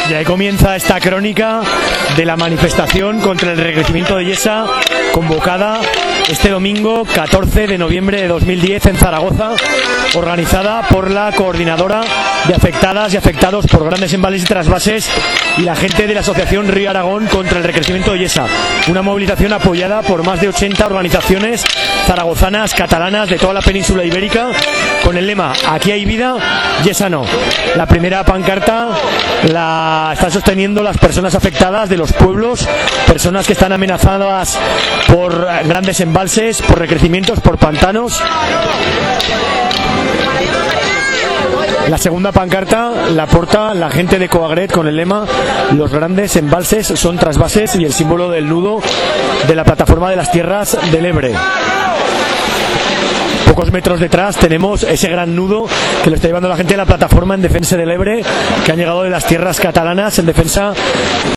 Y ahí comienza esta crónica de la manifestación contra el recrecimiento de Yesa, convocada este domingo 14 de noviembre de 2010 en Zaragoza, organizada por la Coordinadora de Afectadas y Afectados por Grandes Embalses y Trasvases y la gente de la Asociación Río Aragón contra el recrecimiento de Yesa. Una movilización apoyada por más de 80 organizaciones zaragozanas, catalanas, de toda la península ibérica, con el lema: aquí hay vida, Yesa no. La primera pancarta la están sosteniendo las personas afectadas de los pueblos, personas que están amenazadas por grandes embalses, por recrecimientos, por pantanos. La segunda pancarta la porta la gente de Coagret con el lema: los grandes embalses son trasvases, y el símbolo del nudo de la plataforma de las tierras del Ebre. Pocos metros detrás tenemos ese gran nudo que lo está llevando la gente de la plataforma en defensa del Ebre, que han llegado de las tierras catalanas en defensa